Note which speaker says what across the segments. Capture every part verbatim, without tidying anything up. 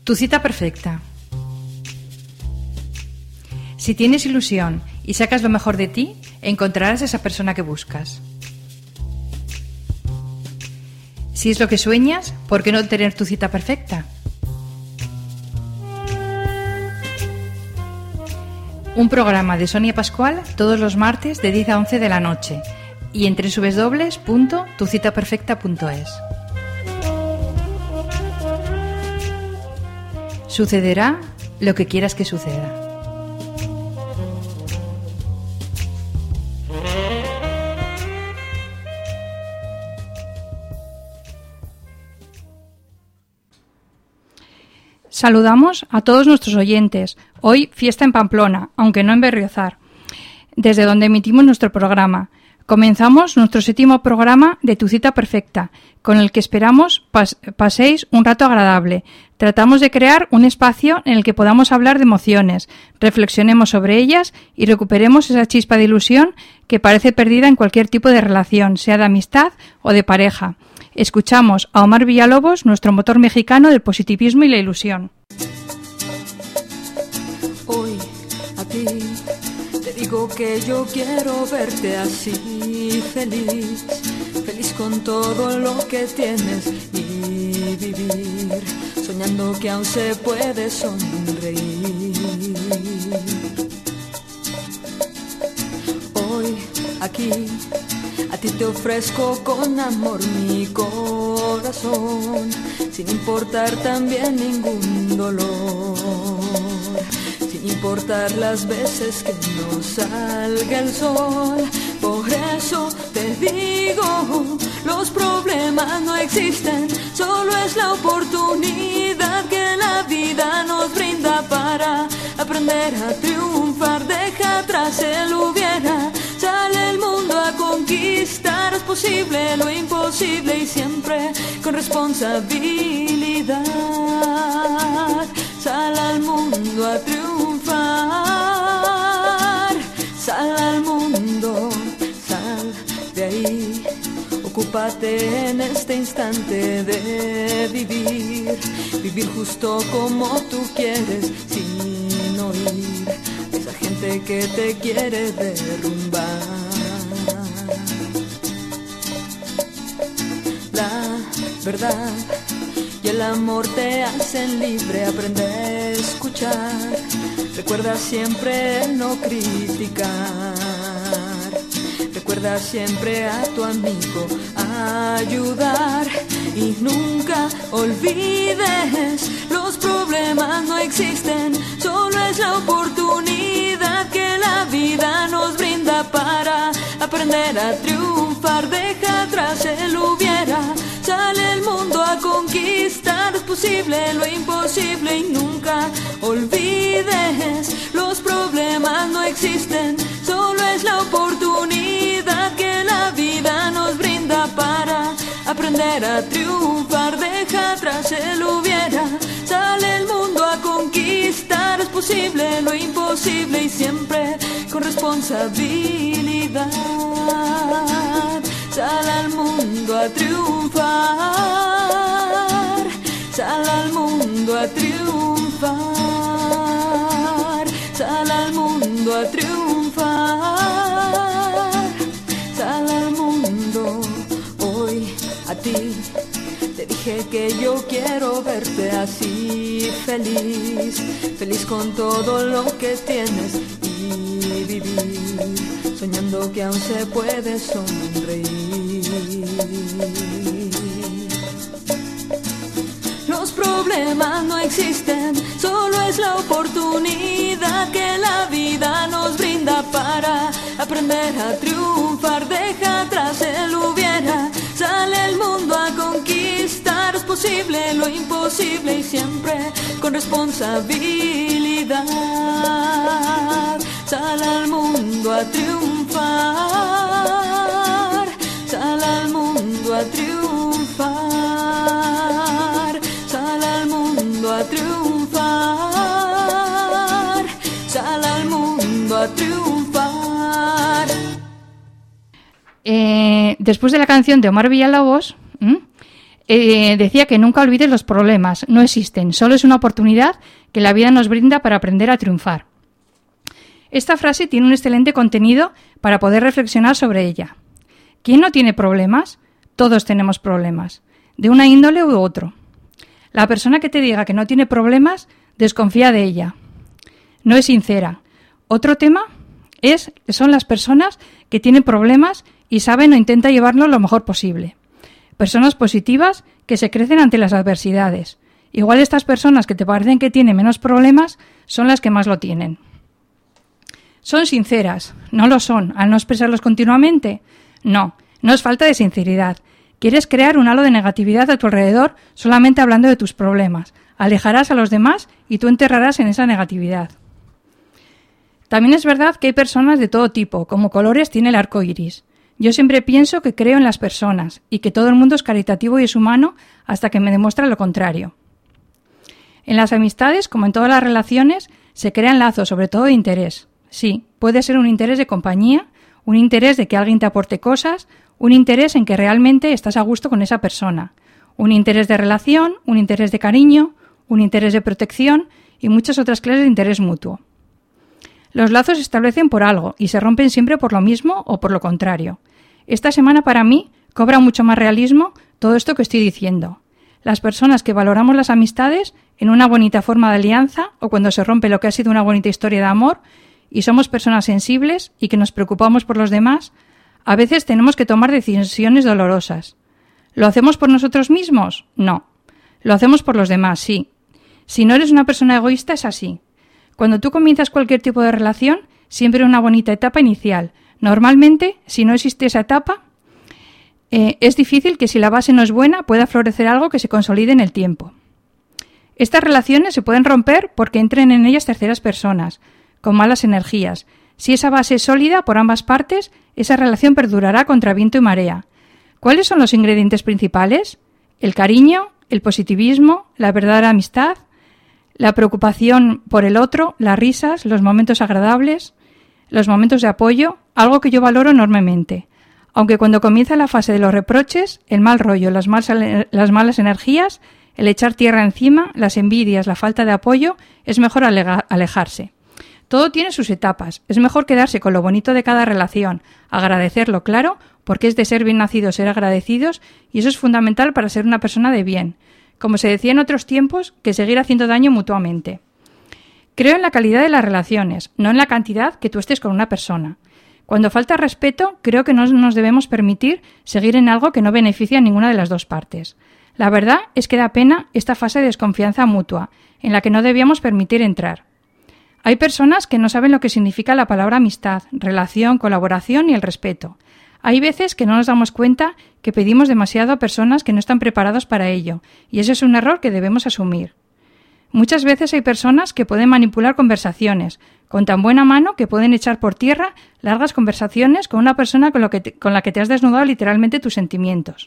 Speaker 1: Tu cita perfecta. Si tienes ilusión y sacas lo mejor de ti, encontrarás esa persona que buscas. Si es lo que sueñas, ¿por qué no tener tu cita perfecta? Un programa de Sonia Pascual todos los martes de diez a once de la noche y en doble u doble u doble u punto tu cita perfecta punto es. Sucederá lo que quieras que suceda. Saludamos a todos nuestros oyentes. Hoy fiesta en Pamplona, aunque no en Berriozar, desde donde emitimos nuestro programa. Comenzamos nuestro séptimo programa de Tu Cita Perfecta, con el que esperamos pas- paséis un rato agradable. Tratamos de crear un espacio en el que podamos hablar de emociones, reflexionemos sobre ellas y recuperemos esa chispa de ilusión que parece perdida en cualquier tipo de relación, sea de amistad o de pareja. Escuchamos a Omar Villalobos, nuestro motor mexicano del positivismo y la ilusión.
Speaker 2: Hoy a ti te digo que yo quiero verte así, feliz, feliz con todo lo que tienes y vivir, soñando que aún se puede sonreír. Hoy aquí a ti te ofrezco con amor mi corazón, sin importar también ningún dolor, sin importar las veces que no salga el sol. Por eso te digo, los problemas no existen, solo es la oportunidad que la vida nos brinda para aprender a triunfar. Deja atrás el hubiera, sale el mundo a conquistar, es posible lo imposible y siempre con responsabilidad. Sal al mundo a triunfar, sal al mundo, sal de ahí, ocúpate en este instante de vivir, vivir justo como tú quieres, sin oír a esa gente que te quiere derrumbar. La verdad y el amor te hacen libre, aprende a escuchar, recuerda siempre no criticar, recuerda siempre a tu amigo ayudar y nunca olvides, los problemas no existen, solo es la oportunidad que la vida nos brinda para aprender a triunfar. Deja atrás el hubiera, sale el mundo a conquistar, es posible lo imposible y nunca olvides, los problemas no existen, solo es la oportunidad que la vida nos brinda para aprender a triunfar. Deja atrás el hubiera, sale el mundo a conquistar, es posible lo imposible y siempre con responsabilidad. Sal al mundo a triunfar, sal al mundo a triunfar, sal al mundo a triunfar, sal al mundo. Hoy a ti te dije que yo quiero verte así, feliz, feliz con todo lo que tienes y vivir, soñando que aún se puede sonreír. Los problemas no existen, solo es la oportunidad que la vida nos brinda para aprender a triunfar. Deja atrás el hubiera, sale el mundo a conquistar, es posible lo imposible y siempre con responsabilidad. Sal al mundo a triunfar, sal al mundo a triunfar, sal al mundo a triunfar, sal al mundo a triunfar.
Speaker 1: Eh, después de la canción de Omar Villalobos, ¿m? Eh, decía que nunca olvides los problemas, no existen, solo es una oportunidad que la vida nos brinda para aprender a triunfar. Esta frase tiene un excelente contenido para poder reflexionar sobre ella. ¿Quién no tiene problemas? Todos tenemos problemas, de una índole u otro. La persona que te diga que no tiene problemas, desconfía de ella. No es sincera. Otro tema es, son las personas que tienen problemas y saben o intentan llevarlo lo mejor posible. Personas positivas que se crecen ante las adversidades. Igual estas personas que te parecen que tienen menos problemas son las que más lo tienen. ¿Son sinceras? No lo son. ¿Al no expresarlos continuamente? No, no es falta de sinceridad. Quieres crear un halo de negatividad a tu alrededor solamente hablando de tus problemas. Alejarás a los demás y tú enterrarás en esa negatividad. También es verdad que hay personas de todo tipo, como colores tiene el arco iris. Yo siempre pienso que creo en las personas y que todo el mundo es caritativo y es humano hasta que me demuestra lo contrario. En las amistades, como en todas las relaciones, se crean lazos, sobre todo de interés. Sí, puede ser un interés de compañía, un interés de que alguien te aporte cosas, un interés en que realmente estás a gusto con esa persona, un interés de relación, un interés de cariño, un interés de protección y muchas otras clases de interés mutuo. Los lazos se establecen por algo y se rompen siempre por lo mismo o por lo contrario. Esta semana para mí cobra mucho más realismo todo esto que estoy diciendo. Las personas que valoramos las amistades en una bonita forma de alianza o cuando se rompe lo que ha sido una bonita historia de amor y somos personas sensibles y que nos preocupamos por los demás, a veces tenemos que tomar decisiones dolorosas. ¿Lo hacemos por nosotros mismos? No. Lo hacemos por los demás, sí. Si no eres una persona egoísta, es así. Cuando tú comienzas cualquier tipo de relación, siempre una bonita etapa inicial. Normalmente, si no existe esa etapa, eh, es difícil que si la base no es buena pueda florecer algo que se consolide en el tiempo. Estas relaciones se pueden romper porque entren en ellas terceras personas, con malas energías. Si esa base es sólida por ambas partes, esa relación perdurará contra viento y marea. ¿Cuáles son los ingredientes principales? El cariño, el positivismo, la verdadera amistad, la preocupación por el otro, las risas, los momentos agradables, los momentos de apoyo, algo que yo valoro enormemente. Aunque cuando comienza la fase de los reproches, el mal rollo, las, mal, las malas energías, el echar tierra encima, las envidias, la falta de apoyo, es mejor alega, alejarse. Todo tiene sus etapas. Es mejor quedarse con lo bonito de cada relación, agradecerlo, claro, porque es de ser bien nacidos ser agradecidos y eso es fundamental para ser una persona de bien. Como se decía en otros tiempos, que seguir haciendo daño mutuamente. Creo en la calidad de las relaciones, no en la cantidad que tú estés con una persona. Cuando falta respeto, creo que no nos debemos permitir seguir en algo que no beneficia a ninguna de las dos partes. La verdad es que da pena esta fase de desconfianza mutua, en la que no debíamos permitir entrar. Hay personas que no saben lo que significa la palabra amistad, relación, colaboración y el respeto. Hay veces que no nos damos cuenta que pedimos demasiado a personas que no están preparadas para ello, y ese es un error que debemos asumir. Muchas veces hay personas que pueden manipular conversaciones, con tan buena mano que pueden echar por tierra largas conversaciones con una persona con, lo que te, con la que te has desnudado literalmente tus sentimientos.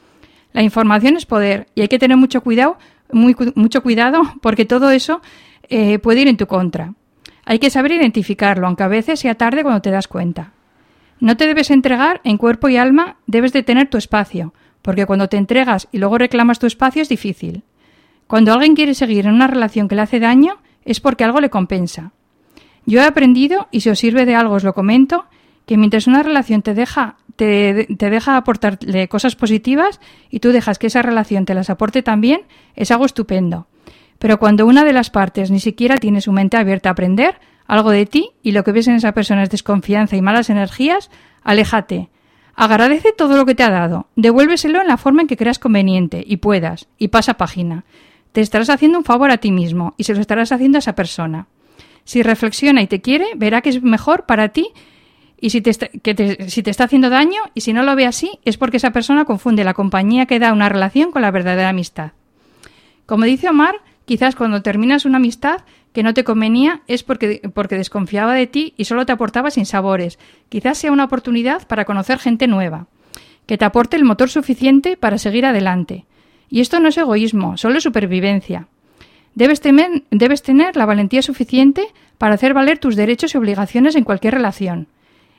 Speaker 1: La información es poder, y hay que tener mucho cuidado, muy, mucho cuidado porque todo eso eh, puede ir en tu contra. Hay que saber identificarlo, aunque a veces sea tarde cuando te das cuenta. No te debes entregar en cuerpo y alma, debes de tener tu espacio, porque cuando te entregas y luego reclamas tu espacio es difícil. Cuando alguien quiere seguir en una relación que le hace daño, es porque algo le compensa. Yo he aprendido, y si os sirve de algo os lo comento, que mientras una relación te deja, te, te deja aportarle cosas positivas y tú dejas que esa relación te las aporte también, es algo estupendo. Pero cuando una de las partes ni siquiera tiene su mente abierta a aprender algo de ti y lo que ves en esa persona es desconfianza y malas energías, aléjate. Agradece todo lo que te ha dado, devuélveselo en la forma en que creas conveniente y puedas, y pasa página. Te estarás haciendo un favor a ti mismo y se lo estarás haciendo a esa persona. Si reflexiona y te quiere, verá que es mejor para ti y si te, está, que te, si te está haciendo daño, y si no lo ve así, es porque esa persona confunde la compañía que da una relación con la verdadera amistad. Como dice Omar, quizás cuando terminas una amistad que no te convenía es porque, porque desconfiaba de ti y solo te aportaba sinsabores. Quizás sea una oportunidad para conocer gente nueva, que te aporte el motor suficiente para seguir adelante. Y esto no es egoísmo, solo es supervivencia. Debes temer, debes tener la valentía suficiente para hacer valer tus derechos y obligaciones en cualquier relación.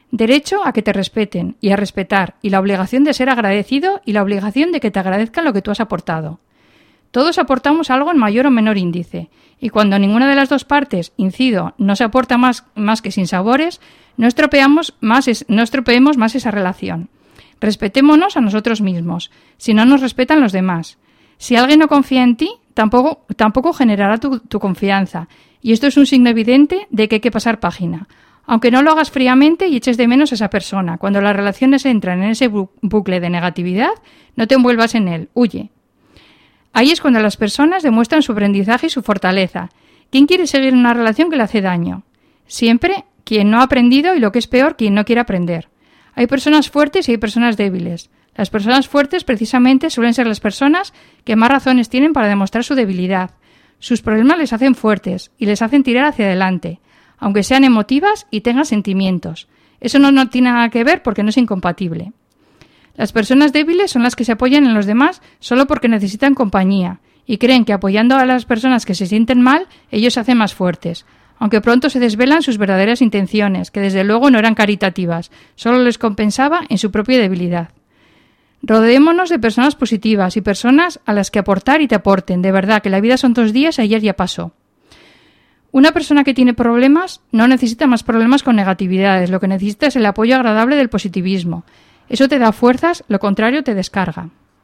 Speaker 1: Derecho a que te respeten y a respetar, y la obligación de ser agradecido y la obligación de que te agradezcan lo que tú has aportado. Todos aportamos algo en mayor o menor índice, y cuando ninguna de las dos partes, incido, no se aporta más, más que sinsabores, no estropeamos más es, no estropeemos más esa relación. Respetémonos a nosotros mismos, si no nos respetan los demás. Si alguien no confía en ti, tampoco, tampoco generará tu, tu confianza, y esto es un signo evidente de que hay que pasar página. Aunque no lo hagas fríamente y eches de menos a esa persona, cuando las relaciones entran en ese bu- bucle de negatividad, no te envuelvas en él, huye. Ahí es cuando las personas demuestran su aprendizaje y su fortaleza. ¿Quién quiere seguir en una relación que le hace daño? Siempre quien no ha aprendido y, lo que es peor, quien no quiere aprender. Hay personas fuertes y hay personas débiles. Las personas fuertes precisamente suelen ser las personas que más razones tienen para demostrar su debilidad. Sus problemas les hacen fuertes y les hacen tirar hacia adelante, aunque sean emotivas y tengan sentimientos. Eso no, no tiene nada que ver porque no es incompatible. Las personas débiles son las que se apoyan en los demás solo porque necesitan compañía y creen que apoyando a las personas que se sienten mal, ellos se hacen más fuertes, aunque pronto se desvelan sus verdaderas intenciones, que desde luego no eran caritativas, solo les compensaba en su propia debilidad. Rodeémonos de personas positivas y personas a las que aportar y te aporten. De verdad, que la vida son dos días y ayer ya pasó. Una persona que tiene problemas no necesita más problemas con negatividades, lo que necesita es el apoyo agradable del positivismo. Eso te da fuerzas, lo contrario te descarga.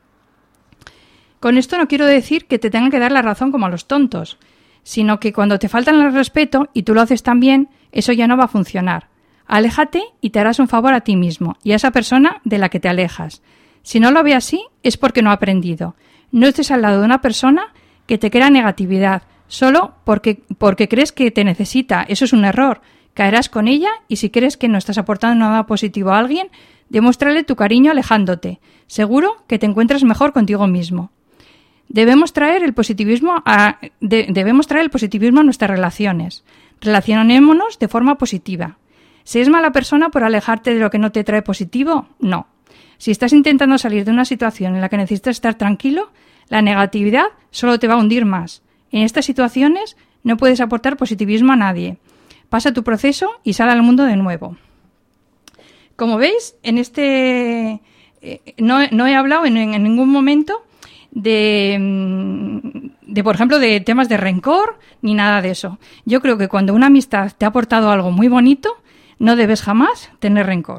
Speaker 1: Con esto no quiero decir que te tengan que dar la razón como a los tontos, sino que cuando te faltan el respeto y tú lo haces tan bien, eso ya no va a funcionar. Aléjate y te harás un favor a ti mismo y a esa persona de la que te alejas. Si no lo ve así, es porque no ha aprendido. No estés al lado de una persona que te crea negatividad, solo porque, porque crees que te necesita. Eso es un error. Caerás con ella y si crees que no estás aportando nada positivo a alguien, demuéstrale tu cariño alejándote. Seguro que te encuentras mejor contigo mismo. Debemos traer el positivismo a, de, debemos traer el positivismo a nuestras relaciones. Relacionémonos de forma positiva. ¿Si es mala persona por alejarte de lo que no te trae positivo? No. Si estás intentando salir de una situación en la que necesitas estar tranquilo, la negatividad solo te va a hundir más. En estas situaciones no puedes aportar positivismo a nadie. Pasa tu proceso y sal al mundo de nuevo. Como veis, en este eh, no, no he hablado en, en ningún momento de, de, por ejemplo, de temas de rencor ni nada de eso. Yo creo que cuando una amistad te ha aportado algo muy bonito, no debes jamás tener rencor.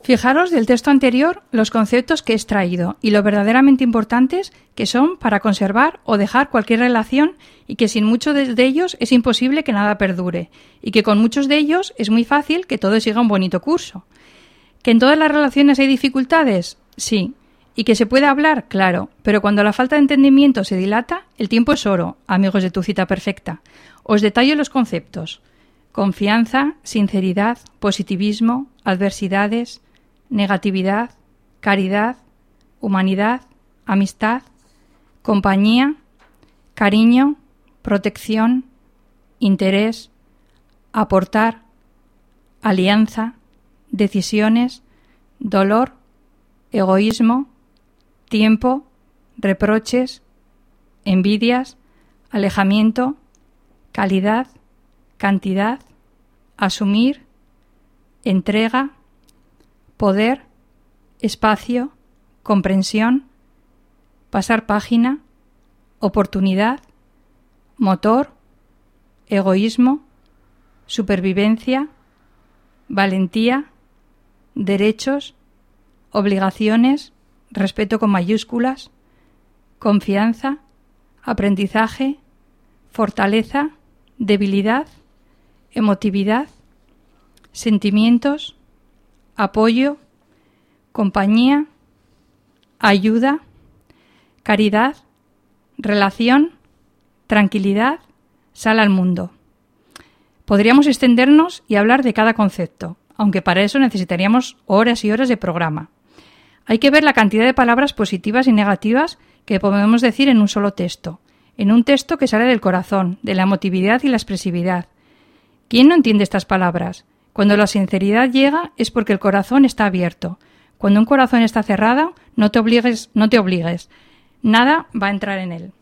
Speaker 1: Fijaros del texto anterior los conceptos que he extraído y lo verdaderamente importantes que son para conservar o dejar cualquier relación y que sin muchos de ellos es imposible que nada perdure y que con muchos de ellos es muy fácil que todo siga un bonito curso. ¿Que en todas las relaciones hay dificultades? Sí. ¿Y que se puede hablar? Claro. Pero cuando la falta de entendimiento se dilata, el tiempo es oro, amigos de Tu Cita Perfecta. Os detallo los conceptos. Confianza, sinceridad, positivismo, adversidades, negatividad, caridad, humanidad, amistad, compañía, cariño, protección, interés, aportar, alianza, decisiones, dolor, egoísmo, tiempo, reproches, envidias, alejamiento, calidad, cantidad, asumir, entrega, poder, espacio, comprensión, pasar página, oportunidad, motor, egoísmo, supervivencia, valentía, derechos, obligaciones, respeto con mayúsculas, confianza, aprendizaje, fortaleza, debilidad, emotividad, sentimientos, apoyo, compañía, ayuda, caridad, relación, tranquilidad, sal al mundo. Podríamos extendernos y hablar de cada concepto, aunque para eso necesitaríamos horas y horas de programa. Hay que ver la cantidad de palabras positivas y negativas que podemos decir en un solo texto, en un texto que sale del corazón, de la emotividad y la expresividad. ¿Quién no entiende estas palabras? Cuando la sinceridad llega es porque el corazón está abierto. Cuando un corazón está cerrado, no te obligues, no te obligues. Nada va a entrar en él.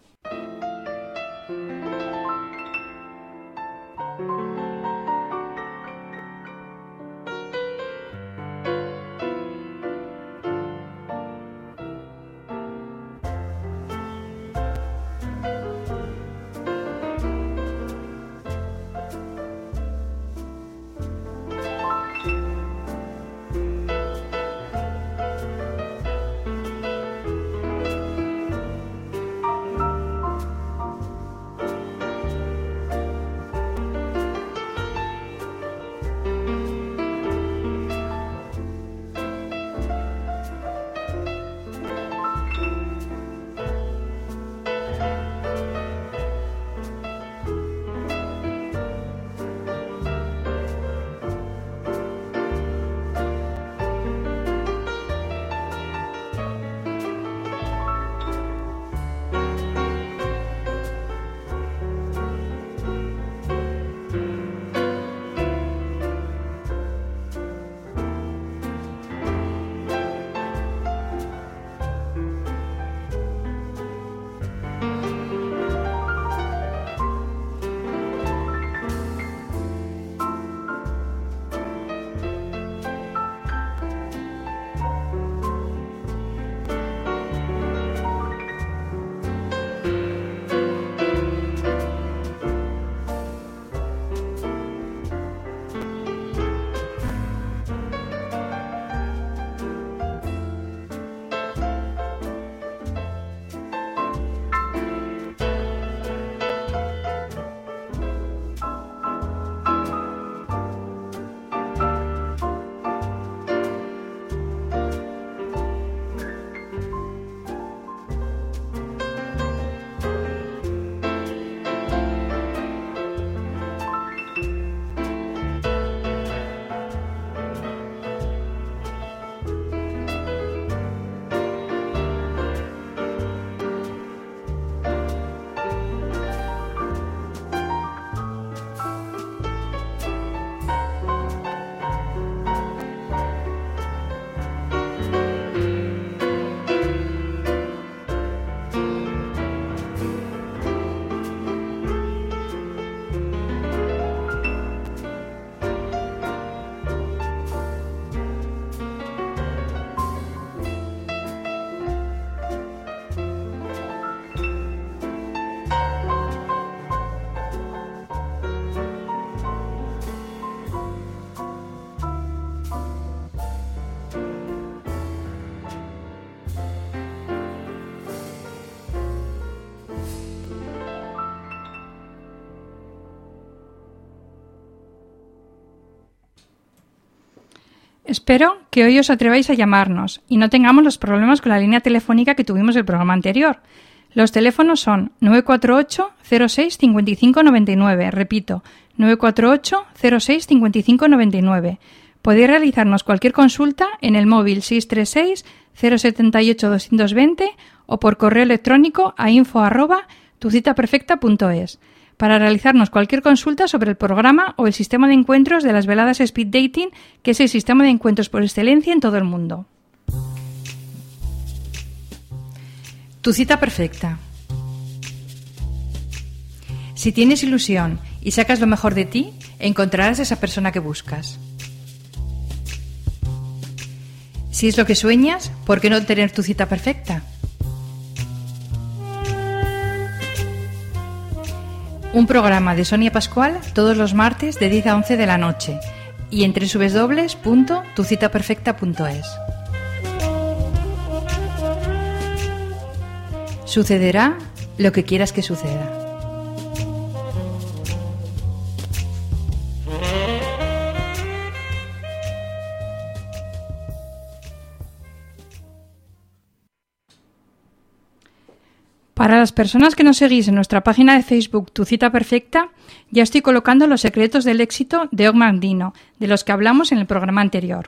Speaker 1: Espero que hoy os atreváis a llamarnos y no tengamos los problemas con la línea telefónica que tuvimos el programa anterior. Los teléfonos son nueve cuatro ocho, cero seis, cinco cinco nueve nueve, repito, nueve cuatro ocho, cero seis, cinco cinco nueve nueve. Podéis realizarnos cualquier consulta en el móvil seis tres seis, cero siete ocho, dos dos cero o por correo electrónico a info arroba tucitaperfecta punto es para realizarnos cualquier consulta sobre el programa o el sistema de encuentros de las veladas Speed Dating, que es el sistema de encuentros por excelencia en todo el mundo. Tu cita perfecta. Si tienes ilusión y sacas lo mejor de ti, encontrarás esa persona que buscas. Si es lo que sueñas, ¿por qué no tener tu cita perfecta? Un programa de Sonia Pascual todos los martes de diez a once de la noche y en doble u doble u doble u punto tu cita perfecta punto es. Sucederá lo que quieras que suceda. Para las personas que nos seguís en nuestra página de Facebook Tu Cita Perfecta, ya estoy colocando los secretos del éxito de Og Mandino, de los que hablamos en el programa anterior.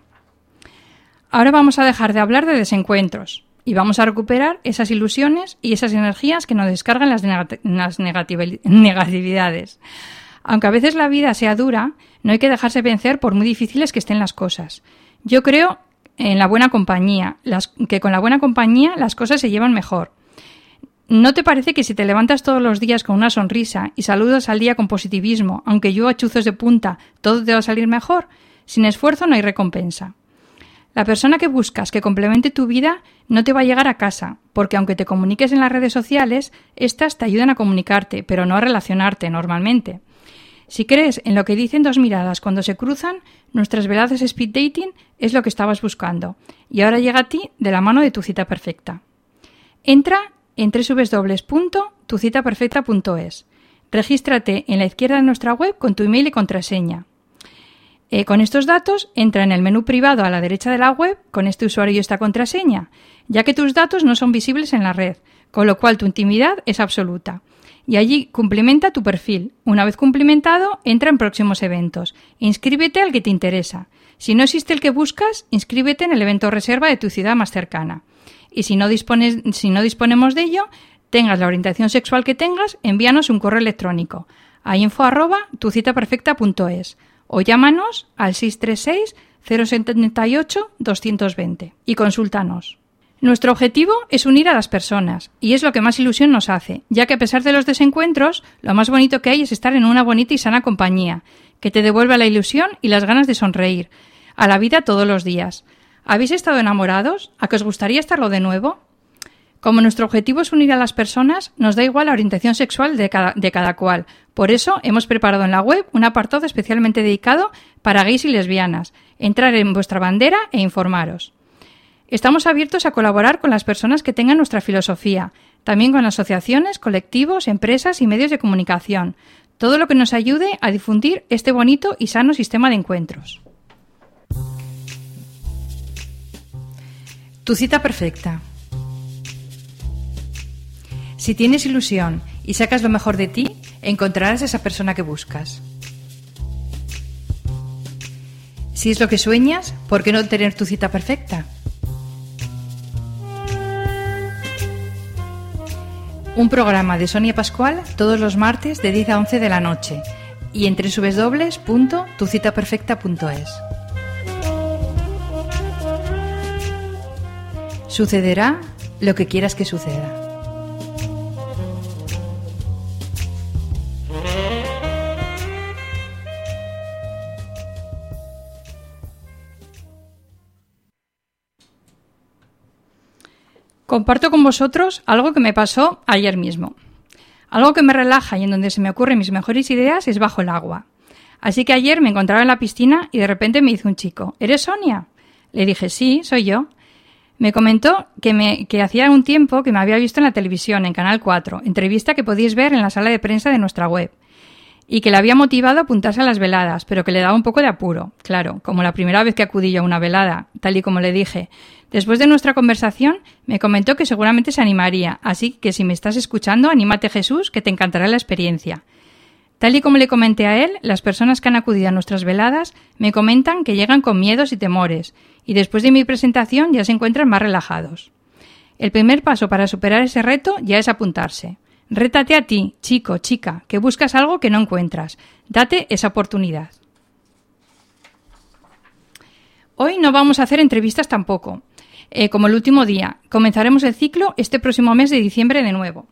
Speaker 1: Ahora vamos a dejar de hablar de desencuentros y vamos a recuperar esas ilusiones y esas energías que nos descargan las, negat- las negativi- negatividades. Aunque a veces la vida sea dura, no hay que dejarse vencer por muy difíciles que estén las cosas. Yo creo en la buena compañía, las, que con la buena compañía las cosas se llevan mejor. ¿No te parece que si te levantas todos los días con una sonrisa y saludas al día con positivismo, aunque llueva chuzos de punta, todo te va a salir mejor? Sin esfuerzo no hay recompensa. La persona que buscas que complemente tu vida no te va a llegar a casa, porque aunque te comuniques en las redes sociales, éstas te ayudan a comunicarte, pero no a relacionarte normalmente. Si crees en lo que dicen dos miradas cuando se cruzan, nuestras veladas Speed Dating es lo que estabas buscando, y ahora llega a ti de la mano de Tu Cita Perfecta. Entra en doble u doble u doble u punto tu cita perfecta punto es. Regístrate en la izquierda de nuestra web con tu email y contraseña. Eh, con estos datos, entra en el menú privado a la derecha de la web con este usuario y esta contraseña, ya que tus datos no son visibles en la red, con lo cual tu intimidad es absoluta. Y allí cumplimenta tu perfil. Una vez cumplimentado, entra en próximos eventos. Inscríbete al que te interesa. Si no existe el que buscas, inscríbete en el evento reserva de tu ciudad más cercana. Y si no dispones, si no disponemos de ello, tengas la orientación sexual que tengas, envíanos un correo electrónico a info arroba tucitaperfecta punto es o llámanos al seis tres seis, cero siete ocho, dos dos cero y consúltanos. Nuestro objetivo es unir a las personas y es lo que más ilusión nos hace, ya que a pesar de los desencuentros, lo más bonito que hay es estar en una bonita y sana compañía, que te devuelva la ilusión y las ganas de sonreír a la vida todos los días. ¿Habéis estado enamorados? ¿A que os gustaría estarlo de nuevo? Como nuestro objetivo es unir a las personas, nos da igual la orientación sexual de cada, de cada cual. Por eso hemos preparado en la web un apartado especialmente dedicado para gays y lesbianas. Entrar en vuestra bandera e informaros. Estamos abiertos a colaborar con las personas que tengan nuestra filosofía, también con asociaciones, colectivos, empresas y medios de comunicación. Todo lo que nos ayude a difundir este bonito y sano sistema de encuentros. Tu cita perfecta. Si tienes ilusión y sacas lo mejor de ti, encontrarás esa persona que buscas. Si es lo que sueñas, ¿por qué no tener tu cita perfecta? Un programa de Sonia Pascual todos los martes de diez a once de la noche y en doble u doble u doble u punto tu cita perfecta punto es. Sucederá lo que quieras que suceda. Comparto con vosotros algo que me pasó ayer mismo. Algo que me relaja y en donde se me ocurren mis mejores ideas es bajo el agua. Así que ayer me encontraba en la piscina y de repente me dice un chico: ¿Eres Sonia? Le dije: sí, soy yo. Me comentó que, me, que hacía un tiempo que me había visto en la televisión, en Canal cuatro, entrevista que podéis ver en la sala de prensa de nuestra web. y que le había motivado a apuntarse a las veladas, pero que le daba un poco de apuro. Claro, como la primera vez que acudí yo a una velada, tal y como le dije. Después de nuestra conversación, me comentó que seguramente se animaría, así que si me estás escuchando, anímate, Jesús, que te encantará la experiencia. Tal y como le comenté a él, las personas que han acudido a nuestras veladas me comentan que llegan con miedos y temores, y después de mi presentación ya se encuentran más relajados. El primer paso para superar ese reto ya es apuntarse. Rétate a ti, chico, chica, que buscas algo que no encuentras. Date esa oportunidad. Hoy no vamos a hacer entrevistas tampoco. Eh, como el último día, comenzaremos el ciclo este próximo mes de diciembre de nuevo.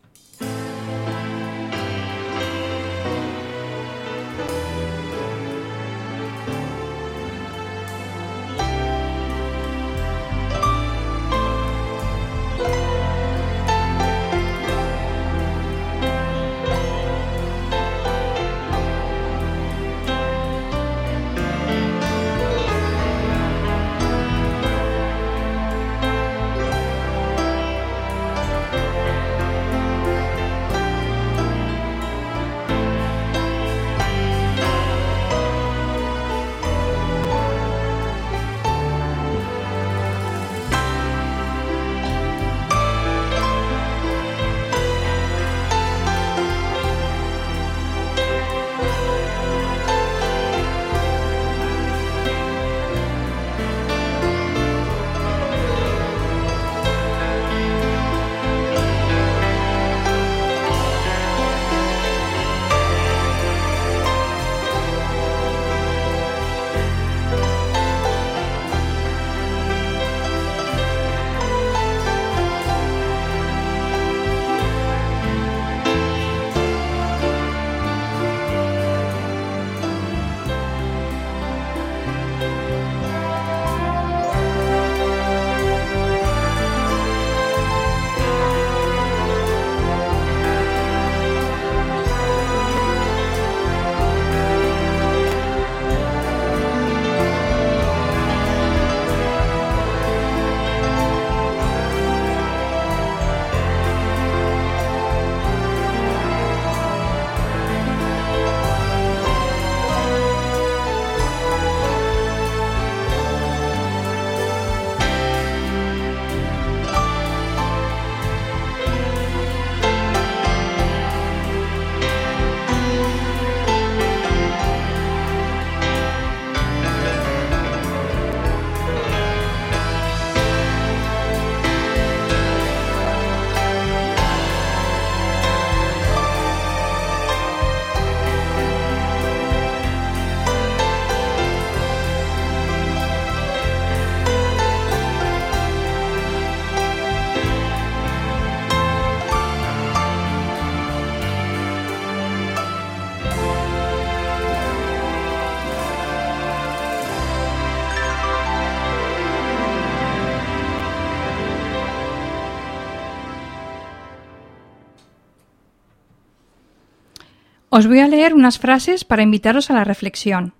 Speaker 1: Os voy a leer unas frases para invitaros a la reflexión.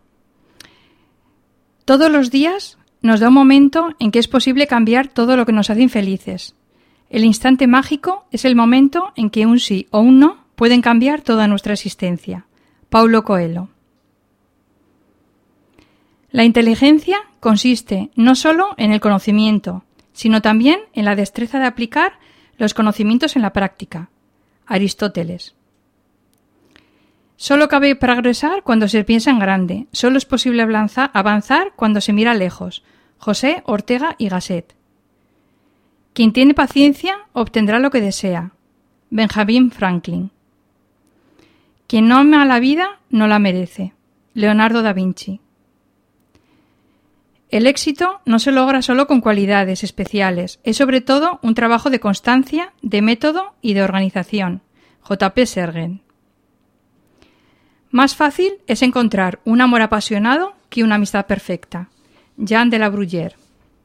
Speaker 1: Todos los días nos da un momento en que es posible cambiar todo lo que nos hace infelices. El instante mágico es el momento en que un sí o un no pueden cambiar toda nuestra existencia. Paulo Coelho. La inteligencia consiste no solo en el conocimiento, sino también en la destreza de aplicar los conocimientos en la práctica. Aristóteles. Solo cabe progresar cuando se piensa en grande. Solo es posible avanzar cuando se mira lejos. José Ortega y Gasset. Quien tiene paciencia obtendrá lo que desea. Benjamin Franklin. Quien no ama la vida no la merece. Leonardo da Vinci. El éxito no se logra solo con cualidades especiales. Es sobre todo un trabajo de constancia, de método y de organización. J P Sergen. Más fácil es encontrar un amor apasionado que una amistad perfecta. Jean de la Bruyère.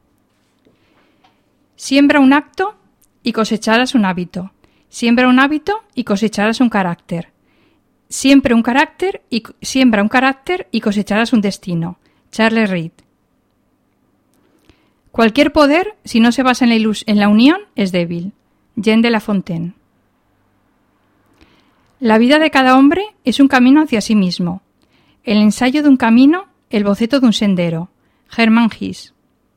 Speaker 1: Siembra un acto y cosecharás un hábito. Siembra un hábito y cosecharás un carácter. Siempre un carácter y siembra un carácter y cosecharás un destino. Charles Reed. Cualquier poder, si no se basa en la, ilus- en la unión, es débil. Jean de La Fontaine. La vida de cada hombre es un camino hacia sí mismo. El ensayo de un camino, el boceto de un sendero. Hermann Hesse.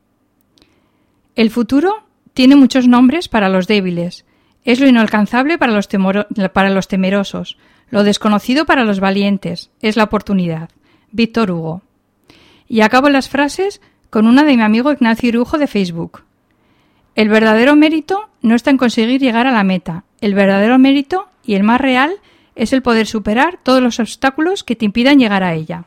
Speaker 1: El futuro tiene muchos nombres para los débiles. Es lo inalcanzable para los, temoro- para los temerosos, lo desconocido para los valientes. Es la oportunidad. Víctor Hugo. Y acabo las frases con una de mi amigo Ignacio Irujo de Facebook. El verdadero mérito no está en conseguir llegar a la meta. El verdadero mérito, y el más real, es el poder superar todos los obstáculos que te impidan llegar a ella.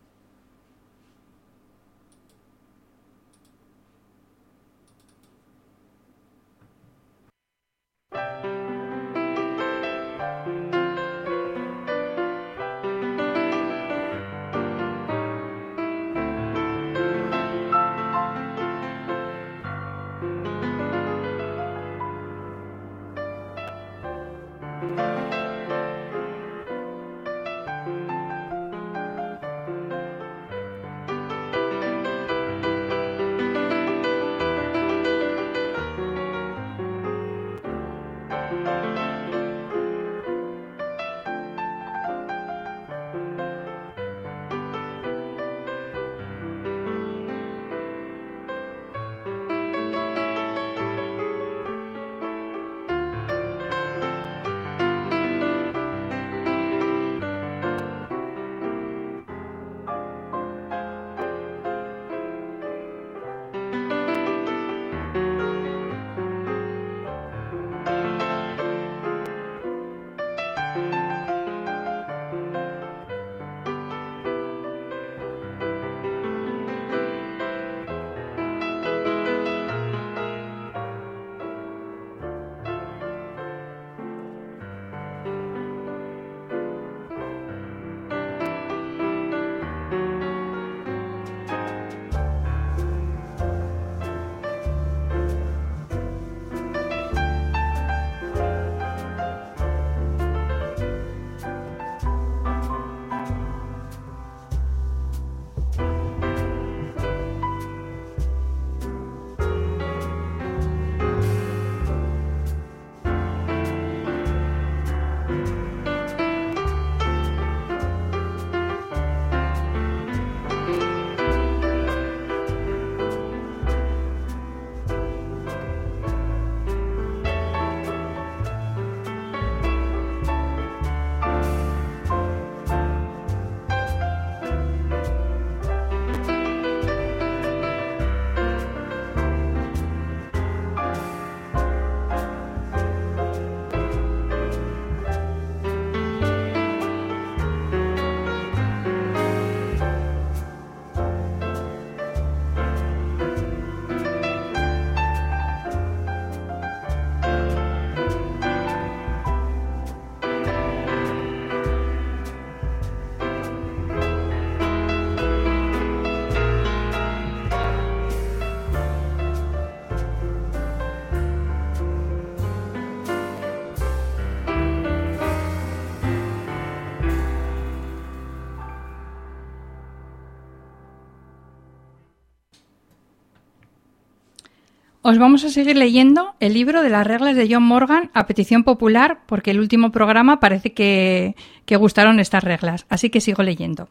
Speaker 1: Os vamos a seguir leyendo el libro de las reglas de John Morgan a petición popular, porque el último programa parece que, que gustaron estas reglas, así que sigo leyendo.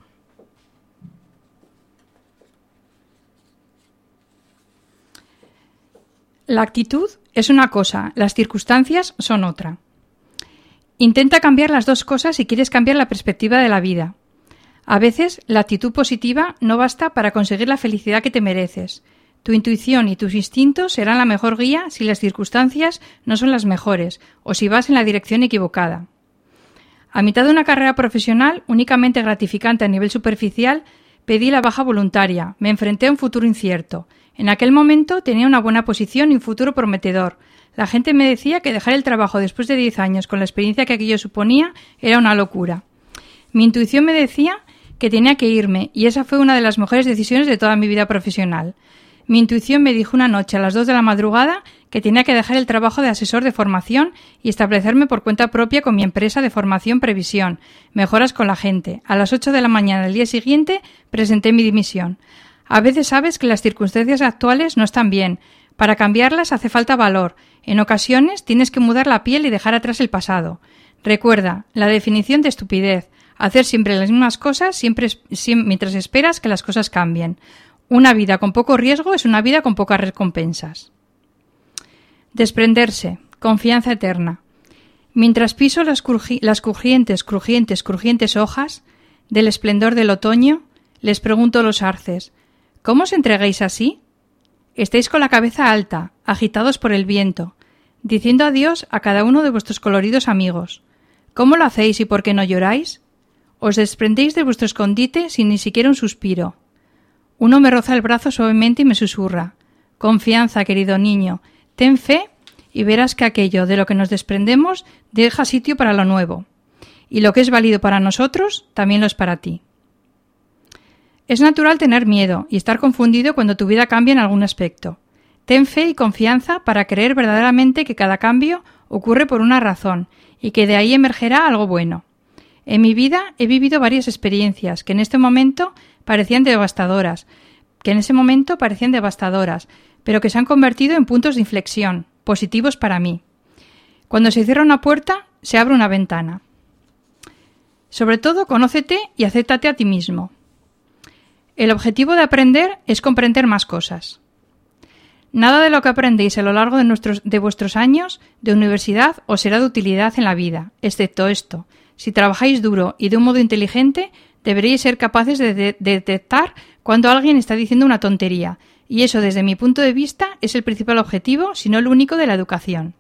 Speaker 1: La actitud es una cosa, las circunstancias son otra. Intenta cambiar las dos cosas si quieres cambiar la perspectiva de la vida. A veces, la actitud positiva no basta para conseguir la felicidad que te mereces. Tu intuición y tus instintos serán la mejor guía si las circunstancias no son las mejores o si vas en la dirección equivocada. A mitad de una carrera profesional únicamente gratificante a nivel superficial, pedí la baja voluntaria, me enfrenté a un futuro incierto. En aquel momento tenía una buena posición y un futuro prometedor. La gente me decía que dejar el trabajo después de diez años con la experiencia que aquello suponía era una locura. Mi intuición me decía que tenía que irme y esa fue una de las mejores decisiones de toda mi vida profesional. Mi intuición me dijo una noche a las dos de la madrugada que tenía que dejar el trabajo de asesor de formación y establecerme por cuenta propia con mi empresa de formación previsión, mejoras con la gente. A las ocho de la mañana del día siguiente presenté mi dimisión. A veces sabes que las circunstancias actuales no están bien. Para cambiarlas hace falta valor. En ocasiones tienes que mudar la piel y dejar atrás el pasado. Recuerda, la definición de estupidez, hacer siempre las mismas cosas siempre, siempre, mientras esperas que las cosas cambien. Una vida con poco riesgo es una vida con pocas recompensas. Desprenderse, confianza eterna. Mientras piso las, cruji- las crujientes, crujientes, crujientes hojas del esplendor del otoño, les pregunto a los arces, ¿cómo os entreguéis así? Estáis con la cabeza alta, agitados por el viento, diciendo adiós a cada uno de vuestros coloridos amigos. ¿Cómo lo hacéis y por qué no lloráis? Os desprendéis de vuestro escondite sin ni siquiera un suspiro. Uno me roza el brazo suavemente y me susurra, confianza, querido niño, ten fe y verás que aquello de lo que nos desprendemos deja sitio para lo nuevo. Y lo que es válido para nosotros, también lo es para ti. Es natural tener miedo y estar confundido cuando tu vida cambia en algún aspecto. Ten fe y confianza para creer verdaderamente que cada cambio ocurre por una razón y que de ahí emergerá algo bueno. En mi vida he vivido varias experiencias que en este momento parecían devastadoras, que en ese momento parecían devastadoras, pero que se han convertido en puntos de inflexión, positivos para mí. Cuando se cierra una puerta, se abre una ventana. Sobre todo, conócete y acéptate a ti mismo. El objetivo de aprender es comprender más cosas. Nada de lo que aprendéis a lo largo de, nuestros, de vuestros años de universidad os será de utilidad en la vida, excepto esto. Si trabajáis duro y de un modo inteligente, deberíais ser capaces de, de, de detectar cuando alguien está diciendo una tontería, y eso, desde mi punto de vista, es el principal objetivo, si no el único, de la educación.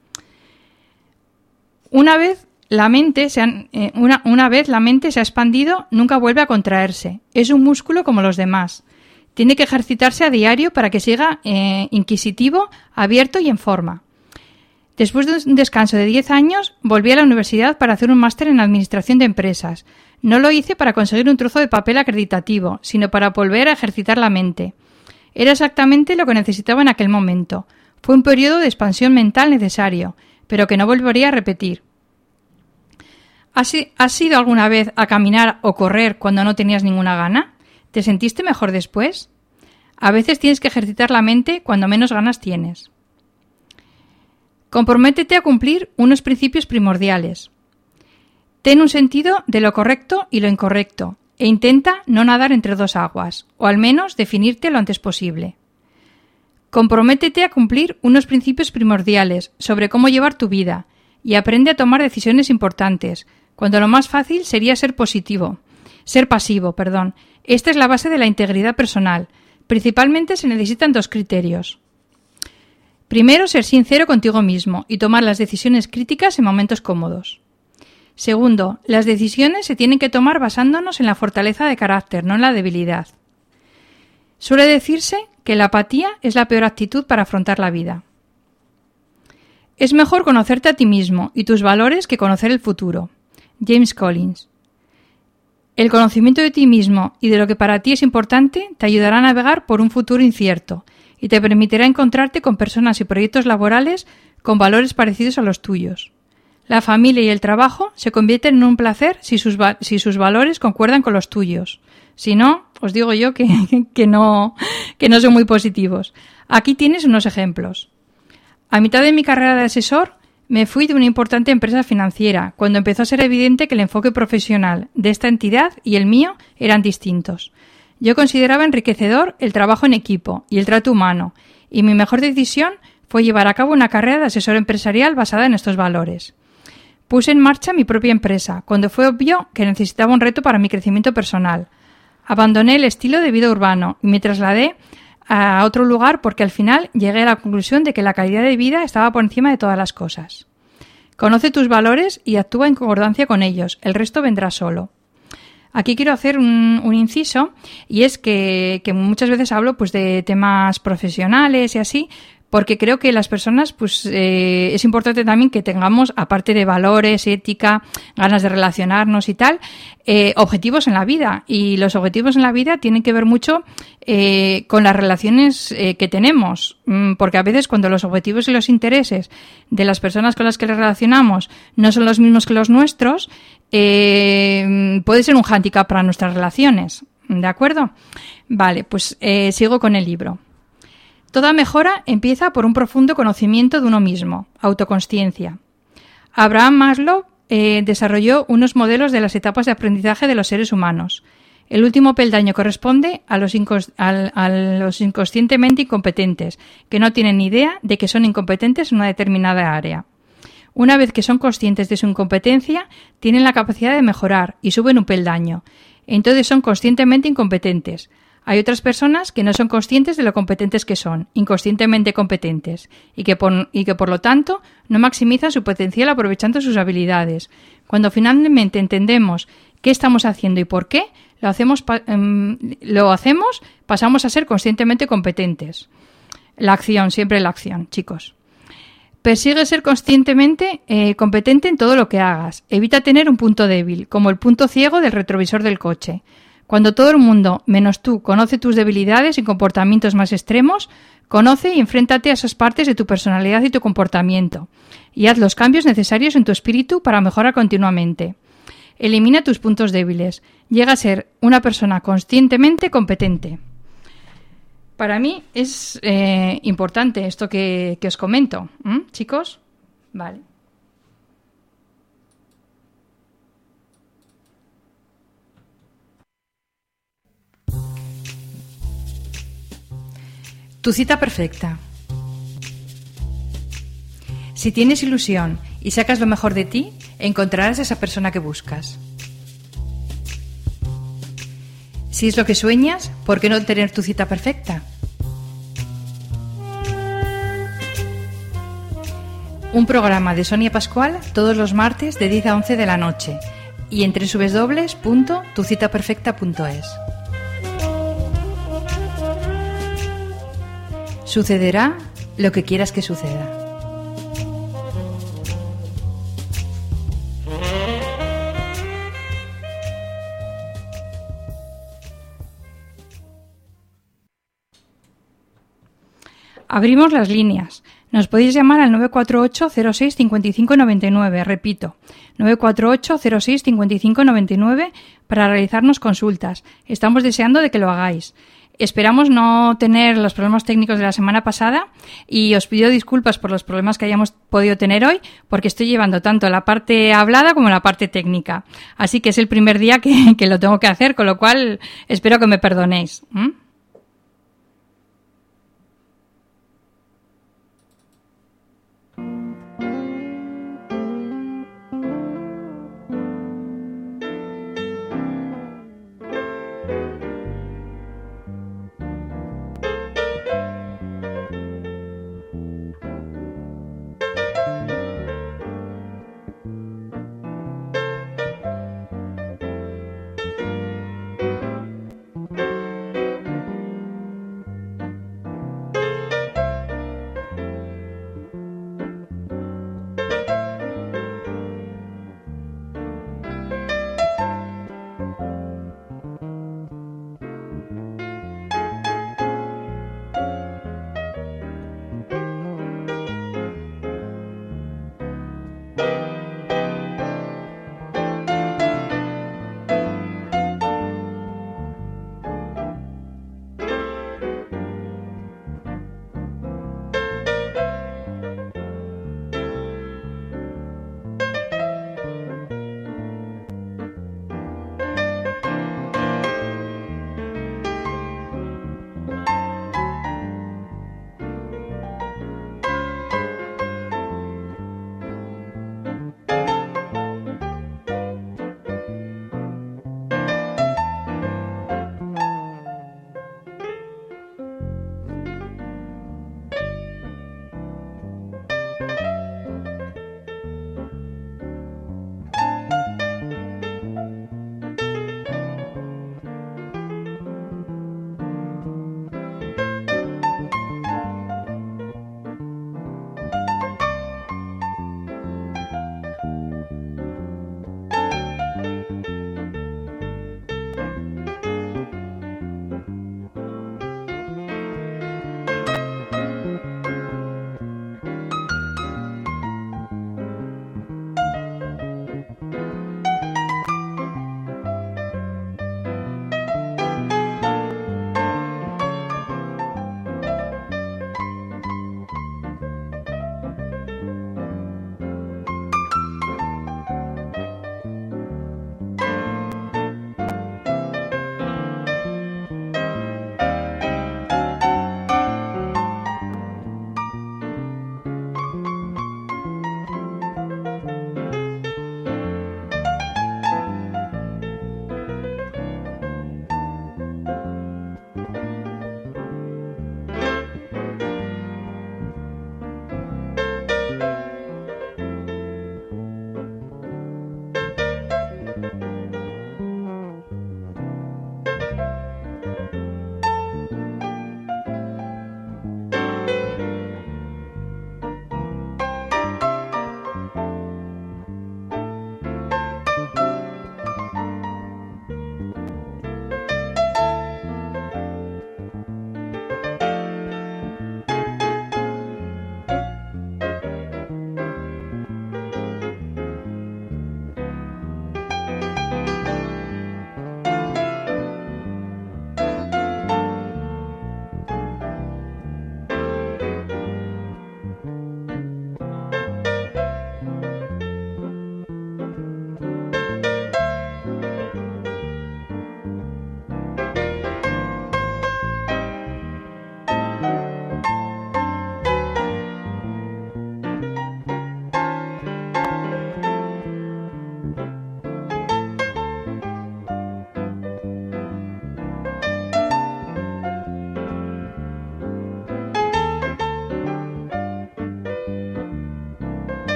Speaker 1: Una vez la mente se han, eh, una, una vez la mente se ha expandido, nunca vuelve a contraerse. Es un músculo como los demás. Tiene que ejercitarse a diario para que siga eh, inquisitivo, abierto y en forma. Después de un descanso de diez años, volví a la universidad para hacer un máster en Administración de Empresas. No lo hice para conseguir un trozo de papel acreditativo, sino para volver a ejercitar la mente. Era exactamente lo que necesitaba en aquel momento. Fue un periodo de expansión mental necesario, pero que no volvería a repetir. ¿Has, ¿Has ido alguna vez a caminar o correr cuando no tenías ninguna gana? ¿Te sentiste mejor después? A veces tienes que ejercitar la mente cuando menos ganas tienes. Comprométete a cumplir unos principios primordiales. Ten un sentido de lo correcto y lo incorrecto, e intenta no nadar entre dos aguas, o al menos definirte lo antes posible. Comprométete a cumplir unos principios primordiales sobre cómo llevar tu vida, y aprende a tomar decisiones importantes, cuando lo más fácil sería ser positivo, ser pasivo, perdón. Esta es la base de la integridad personal. Principalmente se necesitan dos criterios. Primero, ser sincero contigo mismo y tomar las decisiones críticas en momentos cómodos. Segundo, las decisiones se tienen que tomar basándonos en la fortaleza de carácter, no en la debilidad. Suele decirse que la apatía es la peor actitud para afrontar la vida. Es mejor conocerte a ti mismo y tus valores que conocer el futuro. James Collins. El conocimiento de ti mismo y de lo que para ti es importante te ayudará a navegar por un futuro incierto y te permitirá encontrarte con personas y proyectos laborales con valores parecidos a los tuyos. La familia y el trabajo se convierten en un placer si sus, va- si sus valores concuerdan con los tuyos. Si no, os digo yo que, que, no, que no son muy positivos. Aquí tienes unos ejemplos. A mitad de mi carrera de asesor, me fui de una importante empresa financiera, cuando empezó a ser evidente que el enfoque profesional de esta entidad y el mío eran distintos. Yo consideraba enriquecedor el trabajo en equipo y el trato humano, y mi mejor decisión fue llevar a cabo una carrera de asesor empresarial basada en estos valores. Puse en marcha mi propia empresa, cuando fue obvio que necesitaba un reto para mi crecimiento personal. Abandoné el estilo de vida urbano y me trasladé a otro lugar porque al final llegué a la conclusión de que la calidad de vida estaba por encima de todas las cosas. Conoce tus valores y actúa en concordancia con ellos, el resto vendrá solo. Aquí quiero hacer un, un inciso, y es que, que muchas veces hablo pues de temas profesionales y así, porque creo que las personas, pues eh, es importante también que tengamos, aparte de valores, ética, ganas de relacionarnos y tal, eh, objetivos en la vida. Y los objetivos en la vida tienen que ver mucho eh, con las relaciones eh, que tenemos, porque a veces cuando los objetivos y los intereses de las personas con las que nos relacionamos no son los mismos que los nuestros, eh, puede ser un hándicap para nuestras relaciones. ¿De acuerdo? Vale, pues eh, sigo con el libro. Toda mejora empieza por un profundo conocimiento de uno mismo, autoconsciencia. Abraham Maslow eh, desarrolló unos modelos de las etapas de aprendizaje de los seres humanos. El último peldaño corresponde a los, incons- al, a los inconscientemente incompetentes, que no tienen ni idea de que son incompetentes en una determinada área. Una vez que son conscientes de su incompetencia, tienen la capacidad de mejorar y suben un peldaño. Entonces son conscientemente incompetentes. Hay otras personas que no son conscientes de lo competentes que son, inconscientemente competentes, y que por, y que por lo tanto no maximizan su potencial aprovechando sus habilidades. Cuando finalmente entendemos qué estamos haciendo y por qué, lo hacemos, um, lo hacemos, pasamos a ser conscientemente competentes. La acción, siempre la acción, chicos. Persigue ser conscientemente eh, competente en todo lo que hagas. Evita tener un punto débil, como el punto ciego del retrovisor del coche. Cuando todo el mundo, menos tú, conoce tus debilidades y comportamientos más extremos, conoce y enfréntate a esas partes de tu personalidad y tu comportamiento, y haz los cambios necesarios en tu espíritu para mejorar continuamente. Elimina tus puntos débiles. Llega a ser una persona conscientemente competente. Para mí es eh, importante esto que, que os comento. ¿Mm, chicos? Vale. Tu cita perfecta. Si tienes ilusión y sacas lo mejor de ti, encontrarás a esa persona que buscas. Si es lo que sueñas, ¿por qué no tener tu cita perfecta? Un programa de Sonia Pascual todos los martes de diez a once de la noche y en doble u doble u doble u punto tu cita perfecta punto es. Sucederá lo que quieras que suceda. Abrimos las líneas. Nos podéis llamar al nueve cuatro ocho cero seis cinco cinco nueve nueve, repito, nueve cuatro ocho cero seis cinco cinco nueve nueve para realizarnos consultas. Estamos deseando de que lo hagáis. Esperamos no tener los problemas técnicos de la semana pasada y os pido disculpas por los problemas que hayamos podido tener hoy porque estoy llevando tanto la parte hablada como la parte técnica. Así que es el primer día que, que lo tengo que hacer, con lo cual espero que me perdonéis. ¿Mm?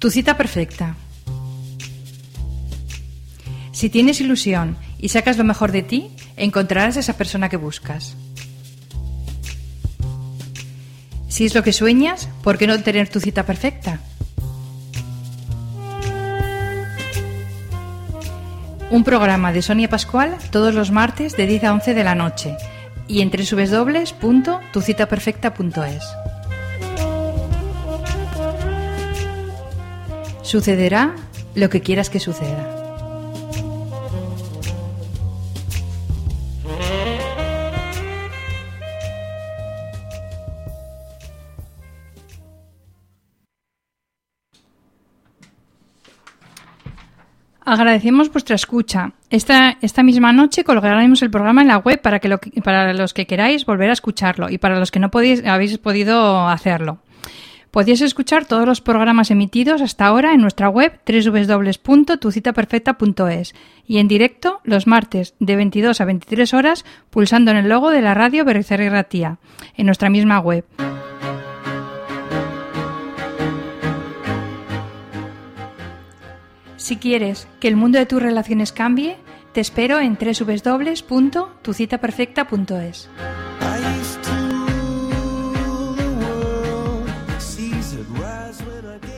Speaker 1: Tu cita perfecta. Si tienes ilusión y sacas lo mejor de ti, encontrarás a esa persona que buscas. Si es lo que sueñas, ¿por qué no tener tu cita perfecta? Un programa de Sonia Pascual todos los martes de diez a once de la noche y en doble u doble u doble u punto tu cita perfecta punto es. Sucederá lo que quieras que suceda. Agradecemos vuestra escucha. Esta, esta misma noche colgaremos el programa en la web para, que lo, para los que queráis volver a escucharlo y para los que no podéis, habéis podido hacerlo. Podéis escuchar todos los programas emitidos hasta ahora en nuestra web doble u doble u doble u punto tu cita perfecta punto es y en directo los martes de veintidós a veintitrés horas pulsando en el logo de la radio Berriozar y Ratia en nuestra misma web. Si quieres que el mundo de tus relaciones cambie, te espero en doble u doble u doble u punto tu cita perfecta punto es.
Speaker 3: I used to rule the world, seas would rise when I